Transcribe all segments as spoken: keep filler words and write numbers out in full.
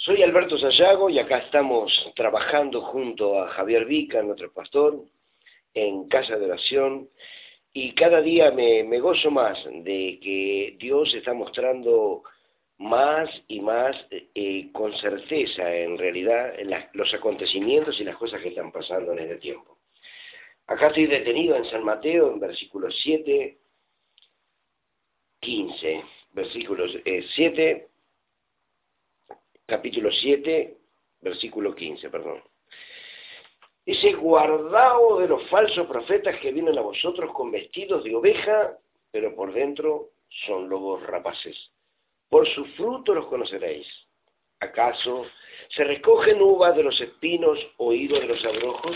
Soy Alberto Sayago y acá estamos trabajando junto a Javier Vica, nuestro pastor, en Casa de Oración, y cada día me, me gozo más de que Dios está mostrando más y más eh, con certeza en realidad en las, los acontecimientos y las cosas que están pasando en este tiempo. Acá estoy detenido en San Mateo, en versículos siete, quince, versículos eh, siete, capítulo siete, versículo quince, perdón. Dice, guardaos de los falsos profetas que vienen a vosotros con vestidos de oveja, pero por dentro son lobos rapaces. Por su fruto los conoceréis. ¿Acaso se recogen uvas de los espinos o higos de los abrojos?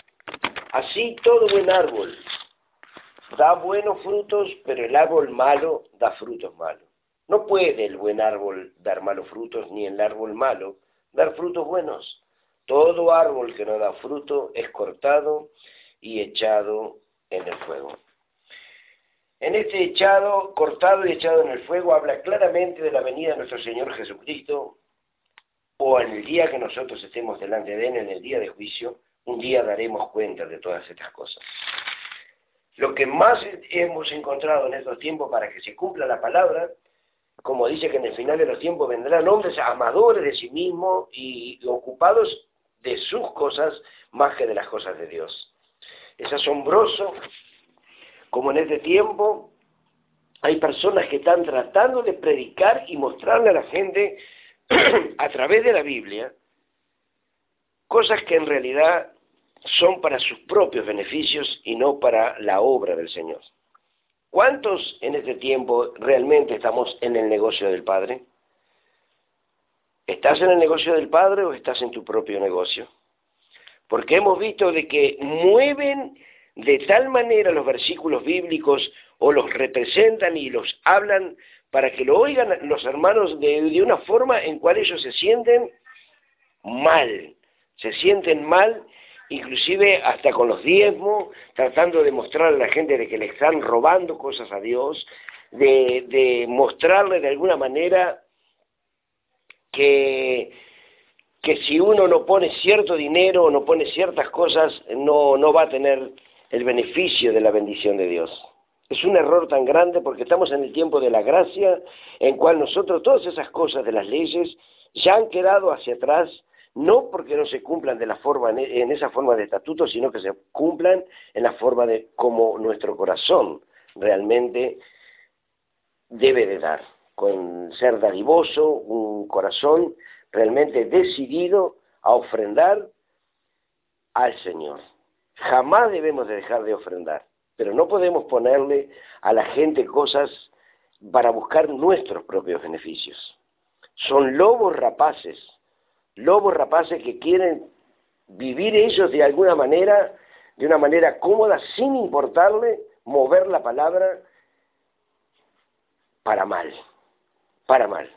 Así todo buen árbol da buenos frutos, pero el árbol malo da frutos malos. No puede el buen árbol dar malos frutos, ni el árbol malo dar frutos buenos. Todo árbol que no da fruto es cortado y echado en el fuego. En este echado, cortado y echado en el fuego, habla claramente de la venida de nuestro Señor Jesucristo, o en el día que nosotros estemos delante de Él, en el día de juicio, un día daremos cuenta de todas estas cosas. Lo que más hemos encontrado en estos tiempos para que se cumpla la palabra, como dice que en el final de los tiempos vendrán hombres amadores de sí mismos y ocupados de sus cosas más que de las cosas de Dios. Es asombroso como en este tiempo hay personas que están tratando de predicar y mostrarle a la gente a través de la Biblia cosas que en realidad son para sus propios beneficios y no para la obra del Señor. ¿Cuántos en este tiempo realmente estamos en el negocio del Padre? ¿Estás en el negocio del Padre o estás en tu propio negocio? Porque hemos visto de que mueven de tal manera los versículos bíblicos o los representan y los hablan para que lo oigan los hermanos de, de una forma en cual ellos se sienten mal, se sienten mal, inclusive hasta con los diezmos, tratando de mostrarle a la gente de que le están robando cosas a Dios, de, de mostrarle de alguna manera que, que si uno no pone cierto dinero o no pone ciertas cosas, no, no va a tener el beneficio de la bendición de Dios. Es un error tan grande porque estamos en el tiempo de la gracia, en cual nosotros todas esas cosas de las leyes ya han quedado hacia atrás, no porque no se cumplan de la forma, en esa forma de estatuto, sino que se cumplan en la forma de como nuestro corazón realmente debe de dar, con ser dadivoso, un corazón realmente decidido a ofrendar al Señor. Jamás debemos de dejar de ofrendar, pero no podemos ponerle a la gente cosas para buscar nuestros propios beneficios. Son lobos rapaces, lobos rapaces que quieren vivir ellos de alguna manera, de una manera cómoda, sin importarle mover la palabra para mal, para mal.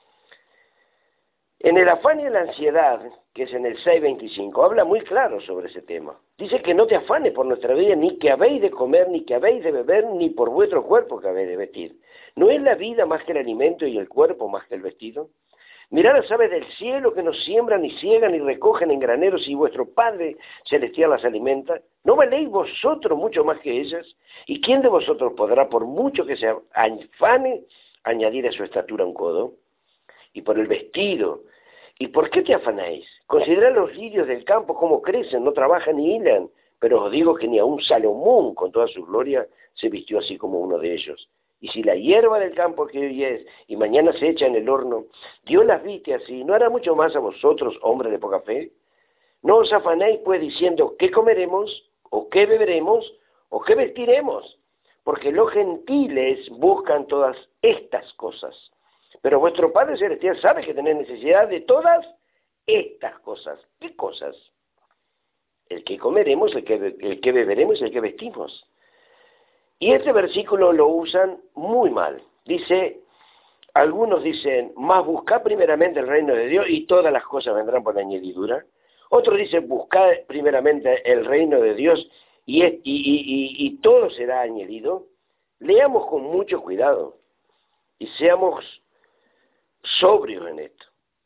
En el afán y en la ansiedad, que es en el seis veinticinco, habla muy claro sobre ese tema. Dice que no te afanes por nuestra vida, ni que habéis de comer, ni que habéis de beber, ni por vuestro cuerpo que habéis de vestir. ¿No es la vida más que el alimento y el cuerpo más que el vestido? Mirad las aves del cielo que no siembran, ni ciegan, ni recogen en graneros, y vuestro Padre Celestial las alimenta. ¿No valéis vosotros mucho más que ellas? ¿Y quién de vosotros podrá, por mucho que se afane, añadir a su estatura un codo? Y por el vestido, ¿y por qué te afanáis? Considerad los lirios del campo, cómo crecen, no trabajan ni hilan, pero os digo que ni aun Salomón, con toda su gloria, se vistió así como uno de ellos. Y si la hierba del campo que hoy es, y mañana se echa en el horno, Dios las viste así, ¿no hará mucho más a vosotros, hombres de poca fe? No os afanéis, pues, diciendo, ¿qué comeremos? ¿O qué beberemos? ¿O qué vestiremos? Porque los gentiles buscan todas estas cosas. Pero vuestro Padre Celestial sabe que tenéis necesidad de todas estas cosas. ¿Qué cosas? El que comeremos, el que, el que beberemos y el que vestimos. Y este versículo lo usan muy mal. Dice, algunos dicen, más buscad primeramente el reino de Dios y todas las cosas vendrán por añadidura. Otros dicen, buscad primeramente el reino de Dios y, y, y, y, y todo será añadido. Leamos con mucho cuidado y seamos sobrios en esto.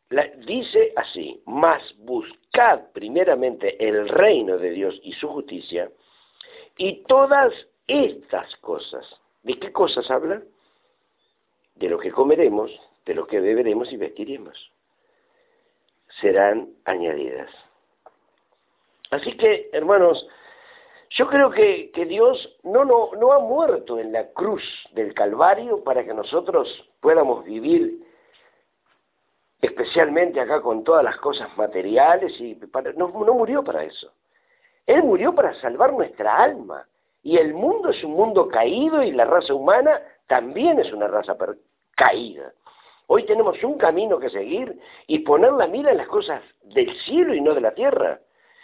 La, dice así, mas buscad primeramente el reino de Dios y su justicia, y todas estas cosas. ¿De qué cosas habla? De lo que comeremos, de lo que beberemos y vestiremos. Serán añadidas. Así que, hermanos, yo creo que, que Dios no, no, no ha muerto en la cruz del Calvario para que nosotros podamos vivir, especialmente acá con todas las cosas materiales, y para, no, no murió para eso. Él murió para salvar nuestra alma. Y el mundo es un mundo caído y la raza humana también es una raza caída. Hoy tenemos un camino que seguir y poner la mira en las cosas del cielo y no de la tierra.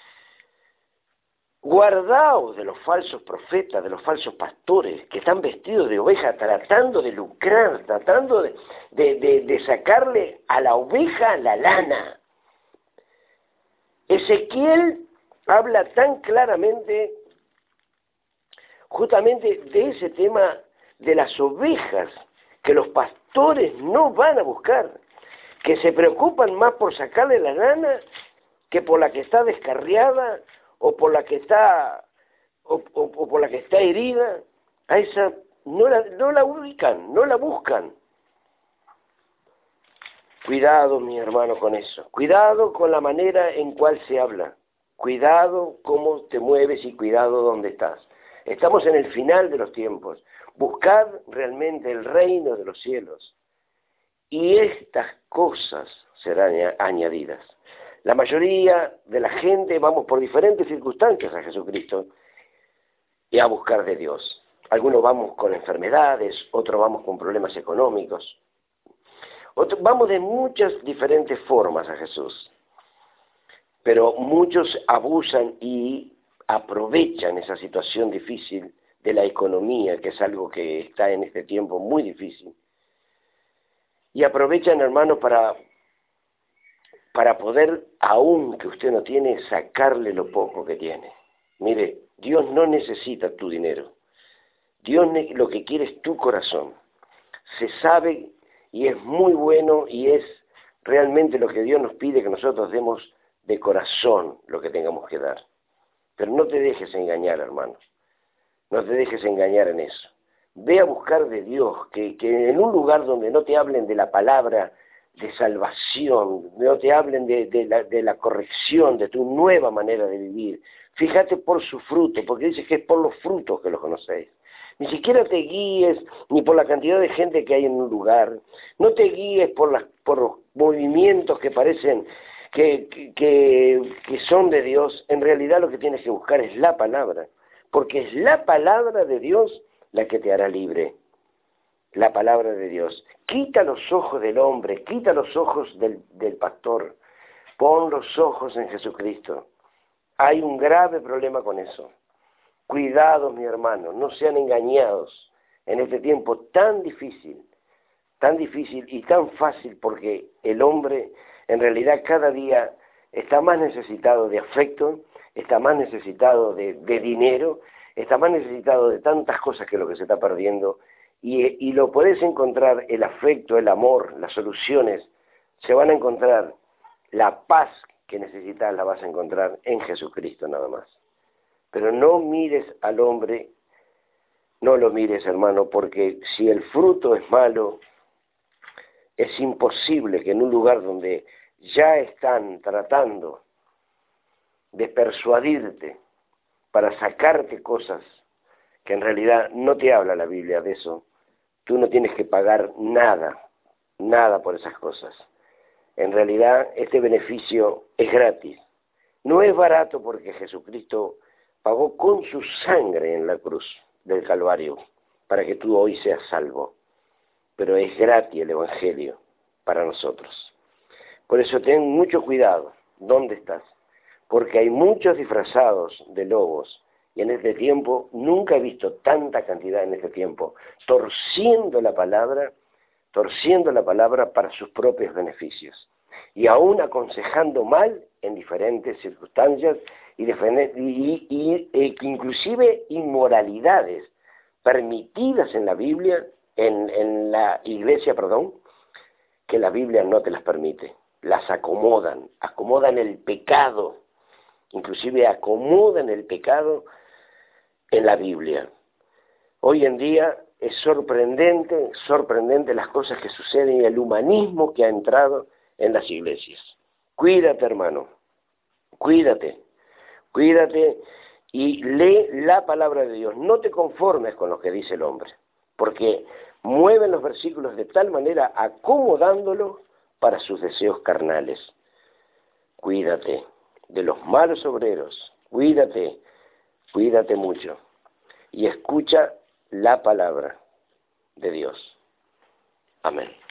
Guardaos de los falsos profetas, de los falsos pastores que están vestidos de oveja tratando de lucrar, tratando de, de, de, de sacarle a la oveja la lana. Ezequiel habla tan claramente justamente de ese tema de las ovejas que los pastores no van a buscar, que se preocupan más por sacarle la lana que por la que está descarriada o por la que está o, o, o por la que está herida. A esa no la, no la ubican, no la buscan. Cuidado, mi hermano, con eso. Cuidado con la manera en cual se habla. Cuidado cómo te mueves y cuidado dónde estás. Estamos en el final de los tiempos. Buscad realmente el reino de los cielos. Y estas cosas serán añadidas. La mayoría de la gente vamos por diferentes circunstancias a Jesucristo y a buscar de Dios. Algunos vamos con enfermedades, otros vamos con problemas económicos. Otros, vamos de muchas diferentes formas a Jesús. Pero muchos abusan y aprovechan esa situación difícil de la economía, que es algo que está en este tiempo muy difícil. Y aprovechan, hermanos, para, para poder, aún que usted no tiene, sacarle lo poco que tiene. Mire, Dios no necesita tu dinero. Dios lo que quiere es tu corazón. Se sabe y es muy bueno y es realmente lo que Dios nos pide, que nosotros demos de corazón lo que tengamos que dar. Pero no te dejes engañar, hermano. No te dejes engañar en eso. Ve a buscar de Dios, que, que en un lugar donde no te hablen de la palabra de salvación, no te hablen de, de, la, de la corrección, de tu nueva manera de vivir. Fíjate por su fruto, porque dice que es por los frutos que los conocéis. Ni siquiera te guíes ni por la cantidad de gente que hay en un lugar. No te guíes por, las, por los movimientos que parecen que, que, que son de Dios. En realidad lo que tienes que buscar es la palabra, porque es la palabra de Dios la que te hará libre. La palabra de Dios. Quita los ojos del hombre, quita los ojos del, del pastor, pon los ojos en Jesucristo. Hay un grave problema con eso. Cuidado, mi hermano, no sean engañados en este tiempo tan difícil, tan difícil y tan fácil, porque el hombre en realidad cada día está más necesitado de afecto, está más necesitado de, de dinero, está más necesitado de tantas cosas que lo que se está perdiendo, y, y lo podés encontrar, el afecto, el amor, las soluciones, se van a encontrar, la paz que necesitas la vas a encontrar en Jesucristo nada más. Pero no mires al hombre, no lo mires, hermano, porque si el fruto es malo, es imposible que en un lugar donde ya están tratando de persuadirte para sacarte cosas que en realidad no te habla la Biblia de eso, tú no tienes que pagar nada, nada por esas cosas. En realidad este beneficio es gratis. No es barato porque Jesucristo pagó con su sangre en la cruz del Calvario para que tú hoy seas salvo. Pero es gratis el Evangelio para nosotros. Por eso ten mucho cuidado. ¿Dónde estás? Porque hay muchos disfrazados de lobos. Y en este tiempo, nunca he visto tanta cantidad en este tiempo, torciendo la palabra, torciendo la palabra para sus propios beneficios. Y aún aconsejando mal en diferentes circunstancias y, y, y e inclusive inmoralidades permitidas en la Biblia, en, en la iglesia, perdón, que la Biblia no te las permite. las acomodan, acomodan el pecado, inclusive acomodan el pecado en la Biblia. Hoy en día es sorprendente, sorprendente las cosas que suceden y el humanismo que ha entrado en las iglesias. Cuídate, hermano, cuídate, cuídate y lee la palabra de Dios. No te conformes con lo que dice el hombre, porque mueven los versículos de tal manera acomodándolo para sus deseos carnales. Cuídate de los malos obreros, cuídate, cuídate mucho y escucha la palabra de Dios. Amén.